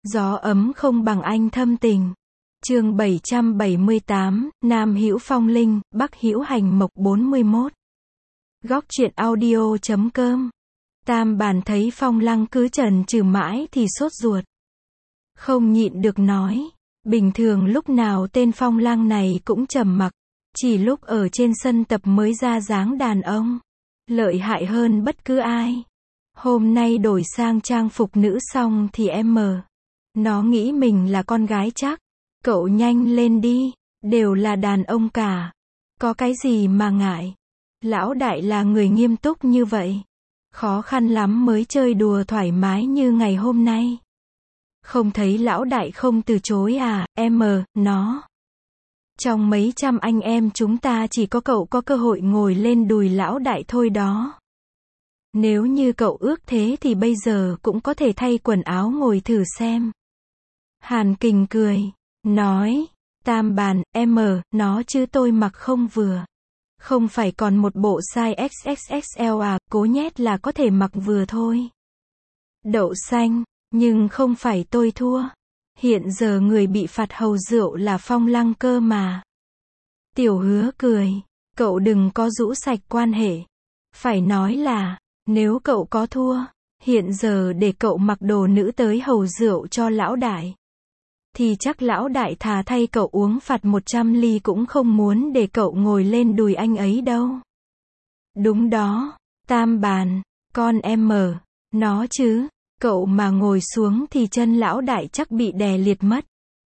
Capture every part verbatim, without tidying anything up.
Gió ấm không bằng anh thâm tình. Chương bảy trăm bảy mươi tám, Nam hữu phong linh, Bắc hữu hành mộc bốn mươi mốt. Góc truyện audio chấm com. Tam Bàn thấy Phong Lăng cứ chần chừ mãi thì sốt ruột. Không nhịn được nói, bình thường lúc nào tên Phong Lăng này cũng trầm mặc, chỉ lúc ở trên sân tập mới ra dáng đàn ông, lợi hại hơn bất cứ ai. Hôm nay đổi sang trang phục nữ xong thì em mờ. Nó nghĩ mình là con gái chắc. Cậu nhanh lên đi, đều là đàn ông cả. Có cái gì mà ngại. Lão đại là người nghiêm túc như vậy. Khó khăn lắm mới chơi đùa thoải mái như ngày hôm nay. Không thấy lão đại không từ chối à, em mờ, nó. Trong mấy trăm anh em chúng ta chỉ có cậu có cơ hội ngồi lên đùi lão đại thôi đó. Nếu như cậu ước thế thì bây giờ cũng có thể thay quần áo ngồi thử xem. Hàn Kình cười, nói, Tam Bàn, em mờ, nó chứ tôi mặc không vừa. Không phải còn một bộ size ích ích ích lờ à, cố nhét là có thể mặc vừa thôi. Đậu xanh, nhưng không phải tôi thua. Hiện giờ người bị phạt hầu rượu là Phong Lăng cơ mà. Tiểu Hứa cười, cậu đừng có rũ sạch quan hệ. Phải nói là, nếu cậu có thua, hiện giờ để cậu mặc đồ nữ tới hầu rượu cho lão đại. Thì chắc lão đại thà thay cậu uống phạt một trăm ly cũng không muốn để cậu ngồi lên đùi anh ấy đâu. Đúng đó, Tam Bàn, con em mờ, nó chứ, cậu mà ngồi xuống thì chân lão đại chắc bị đè liệt mất.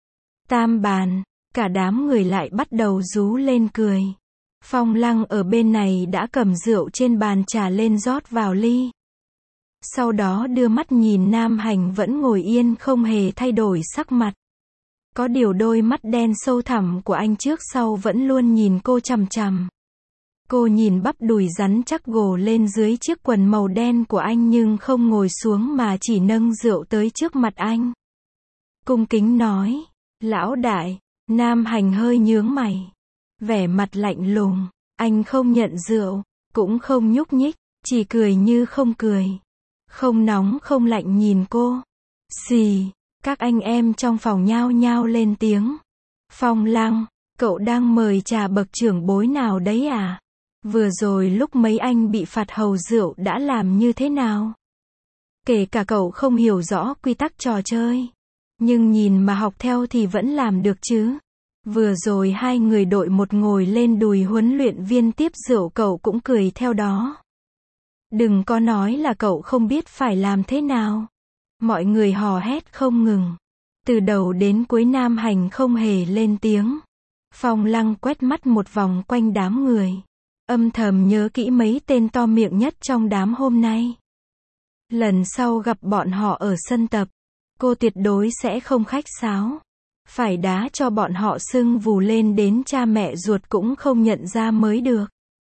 Tam Bàn, cả đám người lại bắt đầu rú lên cười. Phong Lăng ở bên này đã cầm rượu trên bàn trà lên rót vào ly. Sau đó đưa mắt nhìn Nam Hành vẫn ngồi yên không hề thay đổi sắc mặt. Có điều đôi mắt đen sâu thẳm của anh trước sau vẫn luôn nhìn cô chằm chằm. Cô nhìn bắp đùi rắn chắc gồ lên dưới chiếc quần màu đen của anh nhưng không ngồi xuống mà chỉ nâng rượu tới trước mặt anh. Cung kính nói, lão đại. Nam Hành hơi nhướng mày. Vẻ mặt lạnh lùng, anh không nhận rượu, cũng không nhúc nhích, chỉ cười như không cười. Không nóng không lạnh nhìn cô. Xì. Các anh em trong phòng nhao nhao lên tiếng. Phong Lăng, cậu đang mời trà bậc trưởng bối nào đấy à? Vừa rồi lúc mấy anh bị phạt hầu rượu đã làm như thế nào? Kể cả cậu không hiểu rõ quy tắc trò chơi, nhưng nhìn mà học theo thì vẫn làm được chứ. Vừa rồi hai người đội một ngồi lên đùi huấn luyện viên tiếp rượu cậu cũng cười theo đó. Đừng có nói là cậu không biết phải làm thế nào. Mọi người hò hét không ngừng. Từ đầu đến cuối Nam Hành không hề lên tiếng. Phong Lăng quét mắt một vòng quanh đám người. Âm thầm nhớ kỹ mấy tên to miệng nhất trong đám hôm nay. Lần sau gặp bọn họ ở sân tập, cô tuyệt đối sẽ không khách sáo. Phải đá cho bọn họ sưng vù lên đến cha mẹ ruột cũng không nhận ra mới được.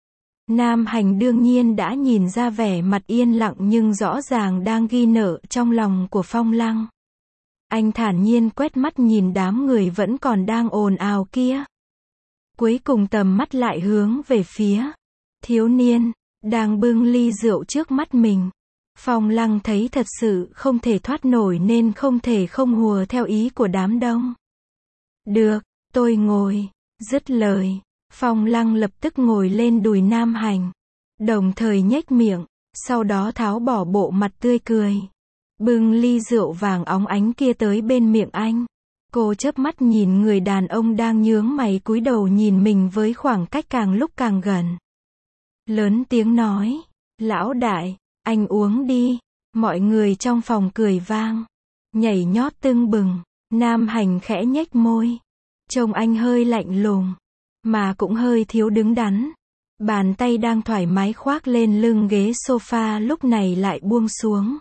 Nam Hành đương nhiên đã nhìn ra vẻ mặt yên lặng nhưng rõ ràng đang ghi nợ trong lòng của Phong Lăng. Anh thản nhiên quét mắt nhìn đám người vẫn còn đang ồn ào kia. Cuối cùng tầm mắt lại hướng về phía thiếu niên, đang bưng ly rượu trước mắt mình. Phong Lăng thấy thật sự không thể thoát nổi nên không thể không hùa theo ý của đám đông. Được, tôi ngồi. Dứt lời, Phong Lăng lập tức ngồi lên đùi Nam Hành. Đồng thời nhếch miệng, sau đó tháo bỏ bộ mặt tươi cười. Bưng ly rượu vàng óng ánh kia tới bên miệng anh. Cô chớp mắt nhìn người đàn ông đang nhướng mày cúi đầu nhìn mình với khoảng cách càng lúc càng gần. Lớn tiếng nói, lão đại, anh uống đi. Mọi người trong phòng cười vang. Nhảy nhót tưng bừng. Nam Hành khẽ nhếch môi. Trông anh hơi lạnh lùng, mà cũng hơi thiếu đứng đắn. Bàn tay đang thoải mái khoác lên lưng ghế sofa lúc này lại buông xuống.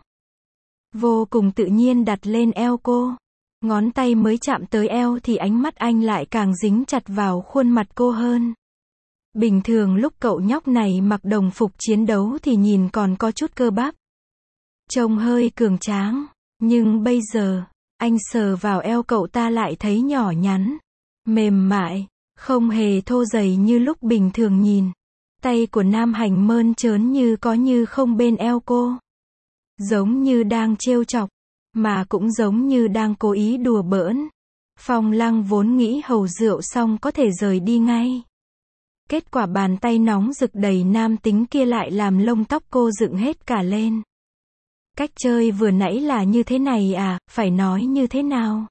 Vô cùng tự nhiên đặt lên eo cô. Ngón tay mới chạm tới eo thì ánh mắt anh lại càng dính chặt vào khuôn mặt cô hơn. Bình thường lúc cậu nhóc này mặc đồng phục chiến đấu thì nhìn còn có chút cơ bắp. Trông hơi cường tráng. Nhưng bây giờ, anh sờ vào eo cậu ta lại thấy nhỏ nhắn, mềm mại, không hề thô rầy như lúc bình thường nhìn. Tay của Nam Hành mơn trớn như có như không bên eo cô. Giống như đang trêu chọc. mà cũng giống như đang cố ý đùa bỡn. Phong Lăng vốn nghĩ hầu rượu xong có thể rời đi ngay. Kết quả bàn tay nóng rực đầy nam tính kia lại làm lông tóc cô dựng hết cả lên. Cách chơi vừa nãy là như thế này à, phải nói như thế nào?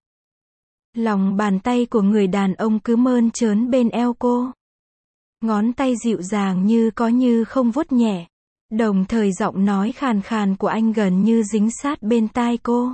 Lòng bàn tay của người đàn ông cứ mơn trớn bên eo cô. Ngón tay dịu dàng như có như không vuốt nhẹ. Đồng thời giọng nói khàn khàn của anh gần như dính sát bên tai cô.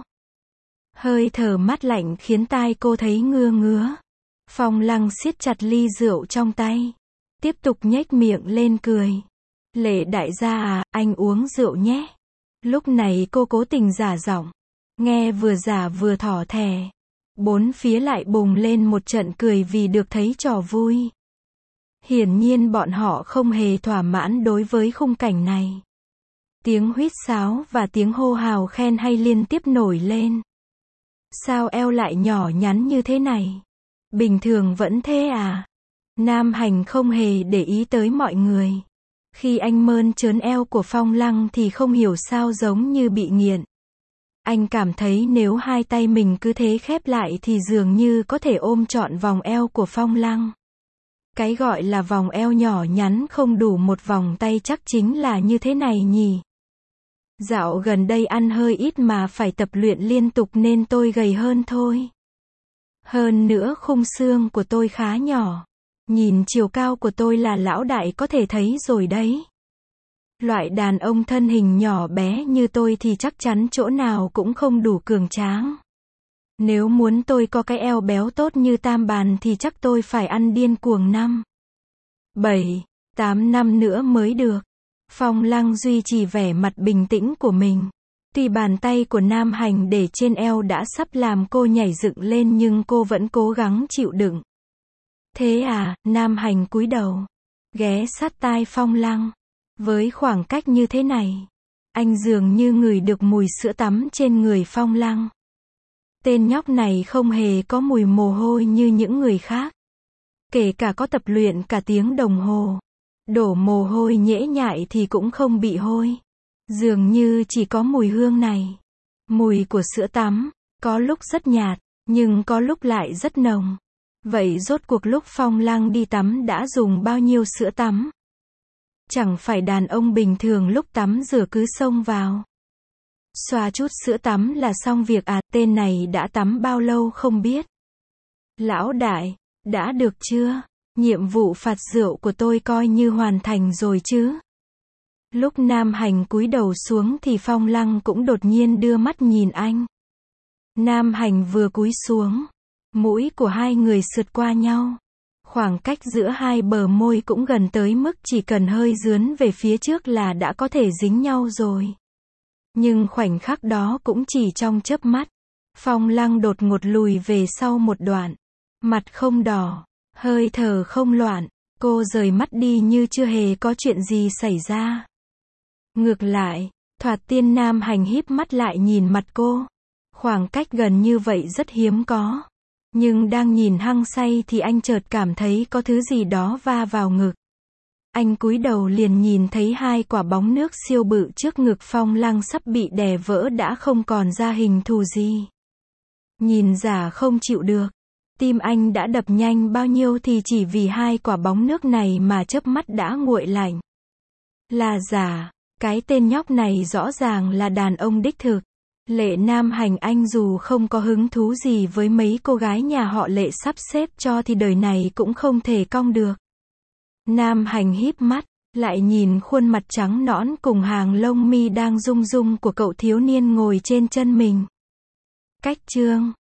Hơi thở mát lạnh khiến tai cô thấy ngứa ngứa. Phong Lăng siết chặt ly rượu trong tay. Tiếp tục nhếch miệng lên cười. Lệ đại gia à, anh uống rượu nhé. Lúc này cô cố tình giả giọng. Nghe vừa giả vừa thỏ thẻ. Bốn phía lại bùng lên một trận cười vì được thấy trò vui. Hiển nhiên bọn họ không hề thỏa mãn đối với khung cảnh này. Tiếng huýt sáo và tiếng hô hào khen hay liên tiếp nổi lên. Sao eo lại nhỏ nhắn như thế này? Bình thường vẫn thế à? Nam Hành không hề để ý tới mọi người. Khi anh mơn trớn eo của Phong Lăng thì không hiểu sao giống như bị nghiện. Anh cảm thấy nếu hai tay mình cứ thế khép lại thì dường như có thể ôm trọn vòng eo của Phong Lăng. Cái gọi là vòng eo nhỏ nhắn không đủ một vòng tay chắc chính là như thế này nhỉ. Dạo gần đây ăn hơi ít mà phải tập luyện liên tục nên tôi gầy hơn thôi. Hơn nữa khung xương của tôi khá nhỏ. Nhìn chiều cao của tôi là lão đại có thể thấy rồi đấy. Loại đàn ông thân hình nhỏ bé như tôi thì chắc chắn chỗ nào cũng không đủ cường tráng. Nếu muốn tôi có cái eo béo tốt như Tam Bàn thì chắc tôi phải ăn điên cuồng năm, bảy, tám năm nữa mới được. Phong Lăng duy trì vẻ mặt bình tĩnh của mình. Tuy bàn tay của Nam Hành để trên eo đã sắp làm cô nhảy dựng lên nhưng cô vẫn cố gắng chịu đựng. Thế à, Nam Hành cúi đầu, ghé sát tai Phong Lăng. Với khoảng cách như thế này, anh dường như ngửi được mùi sữa tắm trên người Phong Lăng. Tên nhóc này không hề có mùi mồ hôi như những người khác. Kể cả có tập luyện cả tiếng đồng hồ, đổ mồ hôi nhễ nhại thì cũng không bị hôi. Dường như chỉ có mùi hương này. Mùi của sữa tắm, có lúc rất nhạt, nhưng có lúc lại rất nồng. Vậy rốt cuộc lúc Phong Lăng đi tắm đã dùng bao nhiêu sữa tắm? Chẳng phải đàn ông bình thường lúc tắm rửa cứ xông vào, xoa chút sữa tắm là xong việc à? Tên này đã tắm bao lâu không biết. Lão đại, đã được chưa? Nhiệm vụ phạt rượu của tôi coi như hoàn thành rồi chứ? Lúc Nam Hành cúi đầu xuống thì Phong Lăng cũng đột nhiên đưa mắt nhìn anh. Nam Hành vừa cúi xuống, mũi của hai người sượt qua nhau. Khoảng cách giữa hai bờ môi cũng gần tới mức chỉ cần hơi dướn về phía trước là đã có thể dính nhau rồi. Nhưng khoảnh khắc đó cũng chỉ trong chớp mắt. Phong Lăng đột ngột lùi về sau một đoạn. Mặt không đỏ, hơi thở không loạn. Cô rời mắt đi như chưa hề có chuyện gì xảy ra. Ngược lại, thoạt tiên Nam Hành híp mắt lại nhìn mặt cô. Khoảng cách gần như vậy rất hiếm có. Nhưng đang nhìn hăng say thì anh chợt cảm thấy có thứ gì đó va vào ngực. Anh cúi đầu liền nhìn thấy hai quả bóng nước siêu bự trước ngực Phong Lăng sắp bị đè vỡ đã không còn ra hình thù gì. Nhìn giả không chịu được. Tim anh đã đập nhanh bao nhiêu thì chỉ vì hai quả bóng nước này mà chớp mắt đã nguội lạnh. Là giả, cái tên nhóc này rõ ràng là đàn ông đích thực. Lệ Nam Hành anh dù không có hứng thú gì với mấy cô gái nhà họ Lệ sắp xếp cho thì đời này cũng không thể cong được. Nam Hành híp mắt, lại nhìn khuôn mặt trắng nõn cùng hàng lông mi đang rung rung của cậu thiếu niên ngồi trên chân mình. Cách chương